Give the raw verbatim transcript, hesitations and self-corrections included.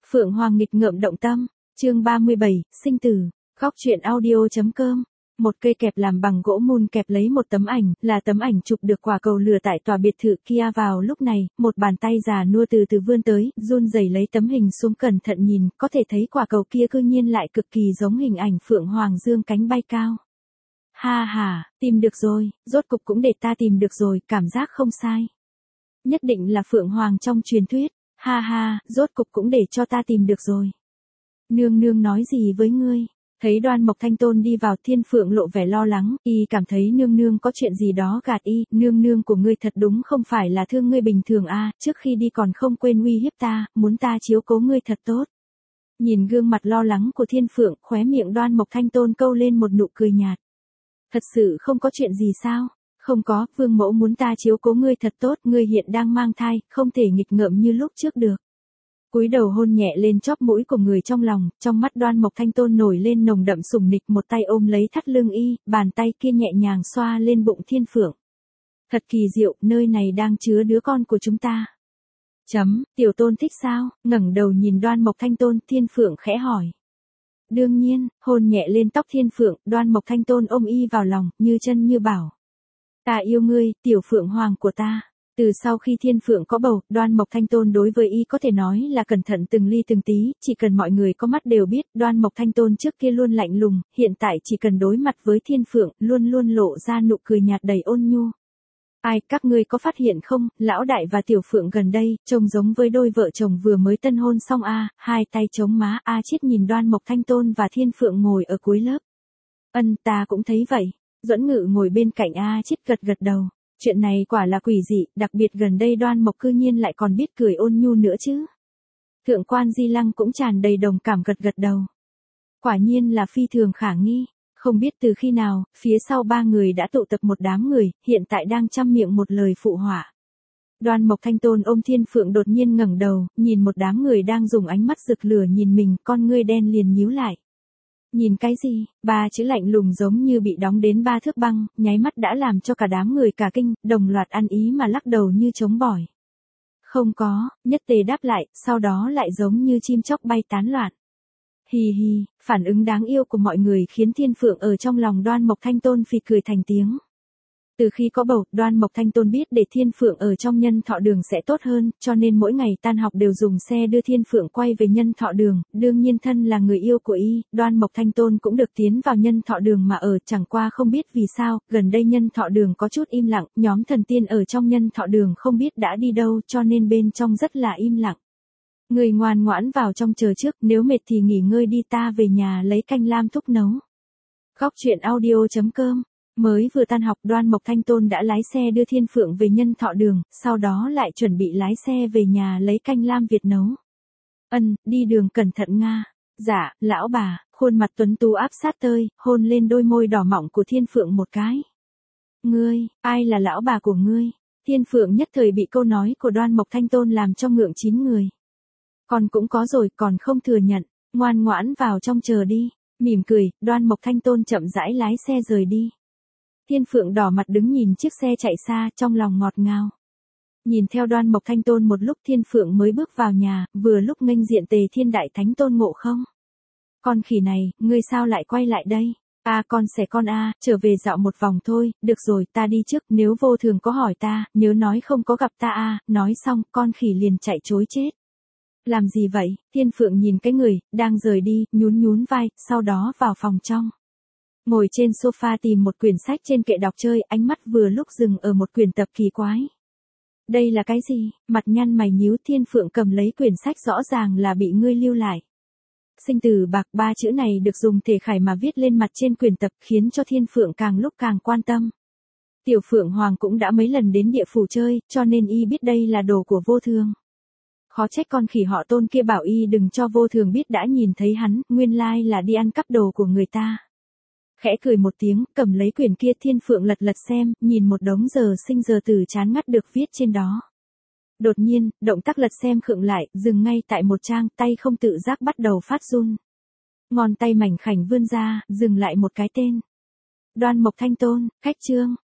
Phượng Hoàng nghịch ngợm động tâm, chương ba mươi bảy, sinh tử, góc truyện audio.com. Một cây kẹp làm bằng gỗ mun kẹp lấy một tấm ảnh, là tấm ảnh chụp được quả cầu lửa tại tòa biệt thự kia. Vào lúc này, một bàn tay già nua từ từ vươn tới, run rẩy lấy tấm hình xuống cẩn thận nhìn, có thể thấy quả cầu kia cư nhiên lại cực kỳ giống hình ảnh Phượng Hoàng dương cánh bay cao. Ha ha, tìm được rồi, rốt cục cũng để ta tìm được rồi, cảm giác không sai. Nhất định là Phượng Hoàng trong truyền thuyết, ha ha, rốt cục cũng để cho ta tìm được rồi. Nương nương nói gì với ngươi? Thấy Đoan Mộc Thanh Tôn đi vào, Thiên Phượng lộ vẻ lo lắng, y cảm thấy nương nương có chuyện gì đó gạt y, nương nương của ngươi thật đúng không phải là thương ngươi bình thường a, trước khi đi còn không quên uy hiếp ta, muốn ta chiếu cố ngươi thật tốt. Nhìn gương mặt lo lắng của Thiên Phượng, khóe miệng Đoan Mộc Thanh Tôn câu lên một nụ cười nhạt. Thật sự không có chuyện gì sao? Không có, vương mẫu muốn ta chiếu cố ngươi thật tốt, ngươi hiện đang mang thai, không thể nghịch ngợm như lúc trước được. Cúi đầu hôn nhẹ lên chóp mũi của người trong lòng, trong mắt Đoan Mộc Thanh Tôn nổi lên nồng đậm sủng nịch, một tay ôm lấy thắt lưng y, bàn tay kia nhẹ nhàng xoa lên bụng Thiên Phượng. Thật kỳ diệu, nơi này đang chứa đứa con của chúng ta. Chấm, tiểu tôn thích sao? Ngẩng đầu nhìn Đoan Mộc Thanh Tôn, Thiên Phượng khẽ hỏi. Đương nhiên, hôn nhẹ lên tóc Thiên Phượng, Đoan Mộc Thanh Tôn ôm y vào lòng, như chân như bảo. Ta yêu ngươi, tiểu Phượng Hoàng của ta. Từ sau khi Thiên Phượng có bầu, Đoan Mộc Thanh Tôn đối với y có thể nói là cẩn thận từng ly từng tí, chỉ cần mọi người có mắt đều biết, Đoan Mộc Thanh Tôn trước kia luôn lạnh lùng, hiện tại chỉ cần đối mặt với Thiên Phượng, luôn luôn lộ ra nụ cười nhạt đầy ôn nhu. Ai, các ngươi có phát hiện không, lão đại và tiểu Phượng gần đây, trông giống với đôi vợ chồng vừa mới tân hôn xong a, hai tay chống má, a Chiết nhìn Đoan Mộc Thanh Tôn và Thiên Phượng ngồi ở cuối lớp. Ân, ta cũng thấy vậy. Duẫn Ngự ngồi bên cạnh a Chiết gật gật đầu. Chuyện này quả là quỷ dị, đặc biệt gần đây Đoan Mộc cư nhiên lại còn biết cười ôn nhu nữa chứ. Thượng quan Di Lăng cũng tràn đầy đồng cảm gật gật đầu. Quả nhiên là phi thường khả nghi, không biết từ khi nào, phía sau ba người đã tụ tập một đám người, hiện tại đang trăm miệng một lời phụ họa. Đoan Mộc Thanh Tôn ôm Thiên Phượng đột nhiên ngẩng đầu, nhìn một đám người đang dùng ánh mắt rực lửa nhìn mình, con ngươi đen liền nhíu lại. Nhìn cái gì? Ba chữ lạnh lùng giống như bị đóng đến ba thước băng, nháy mắt đã làm cho cả đám người cả kinh, đồng loạt ăn ý mà lắc đầu như trống bỏi. Không có, nhất tề đáp lại, sau đó lại giống như chim chóc bay tán loạn. Hì hì, phản ứng đáng yêu của mọi người khiến Thiên Phượng ở trong lòng Đoan Mộc Thanh Tôn phì cười thành tiếng. Từ khi có bầu, Đoan Mộc Thanh Tôn biết để Thiên Phượng ở trong Nhân Thọ Đường sẽ tốt hơn, cho nên mỗi ngày tan học đều dùng xe đưa Thiên Phượng quay về Nhân Thọ Đường, đương nhiên thân là người yêu của y, Đoan Mộc Thanh Tôn cũng được tiến vào Nhân Thọ Đường mà ở, chẳng qua không biết vì sao, gần đây Nhân Thọ Đường có chút im lặng, nhóm thần tiên ở trong Nhân Thọ Đường không biết đã đi đâu, cho nên bên trong rất là im lặng. Người ngoan ngoãn vào trong chờ trước, nếu mệt thì nghỉ ngơi đi, ta về nhà lấy canh lam thúc nấu. Góc truyện audio.com. Mới vừa tan học, Đoan Mộc Thanh Tôn đã lái xe đưa Thiên Phượng về Nhân Thọ Đường, sau đó lại chuẩn bị lái xe về nhà lấy canh lam Việt nấu. Ân, đi đường cẩn thận nga. Dạ, lão bà, khuôn mặt tuấn tú áp sát tơi, hôn lên đôi môi đỏ mọng của Thiên Phượng một cái. Ngươi, ai là lão bà của ngươi? Thiên Phượng nhất thời bị câu nói của Đoan Mộc Thanh Tôn làm cho ngượng chín người. Còn cũng có rồi, còn không thừa nhận, ngoan ngoãn vào trong chờ đi. Mỉm cười, Đoan Mộc Thanh Tôn chậm rãi lái xe rời đi. Thiên Phượng đỏ mặt đứng nhìn chiếc xe chạy xa, trong lòng ngọt ngào. Nhìn theo Đoan Mộc Thanh Tôn một lúc, Thiên Phượng mới bước vào nhà, vừa lúc nghênh diện Tề Thiên Đại Thánh Tôn Ngộ Không. Con khỉ này, ngươi sao lại quay lại đây? À, con sẽ con a, à, trở về dạo một vòng thôi, được rồi, ta đi trước, nếu vô thường có hỏi ta, nhớ nói không có gặp ta a, à. Nói xong, con khỉ liền chạy trối chết. Làm gì vậy? Thiên Phượng nhìn cái người đang rời đi, nhún nhún vai, sau đó vào phòng trong. Ngồi trên sofa tìm một quyển sách trên kệ đọc chơi, ánh mắt vừa lúc dừng ở một quyển tập kỳ quái. Đây là cái gì? Mặt nhăn mày nhíu, Thiên Phượng cầm lấy quyển sách, rõ ràng là bị ngươi lưu lại. Sinh tử bạc, ba chữ này được dùng thể khải mà viết lên mặt trên quyển tập, khiến cho Thiên Phượng càng lúc càng quan tâm. Tiểu Phượng Hoàng cũng đã mấy lần đến địa phủ chơi, cho nên y biết đây là đồ của vô thường. Khó trách con khỉ họ Tôn kia bảo y đừng cho vô thường biết đã nhìn thấy hắn, nguyên lai là đi ăn cắp đồ của người ta. Khẽ cười một tiếng, cầm lấy quyển kia, Thiên Phượng lật lật xem, nhìn một đống giờ sinh giờ tử chán ngắt được viết trên đó. Đột nhiên, động tác lật xem khựng lại, dừng ngay tại một trang, tay không tự giác bắt đầu phát run. Ngón tay mảnh khảnh vươn ra, dừng lại một cái tên. Đoan Mộc Thanh Tôn, cách chương.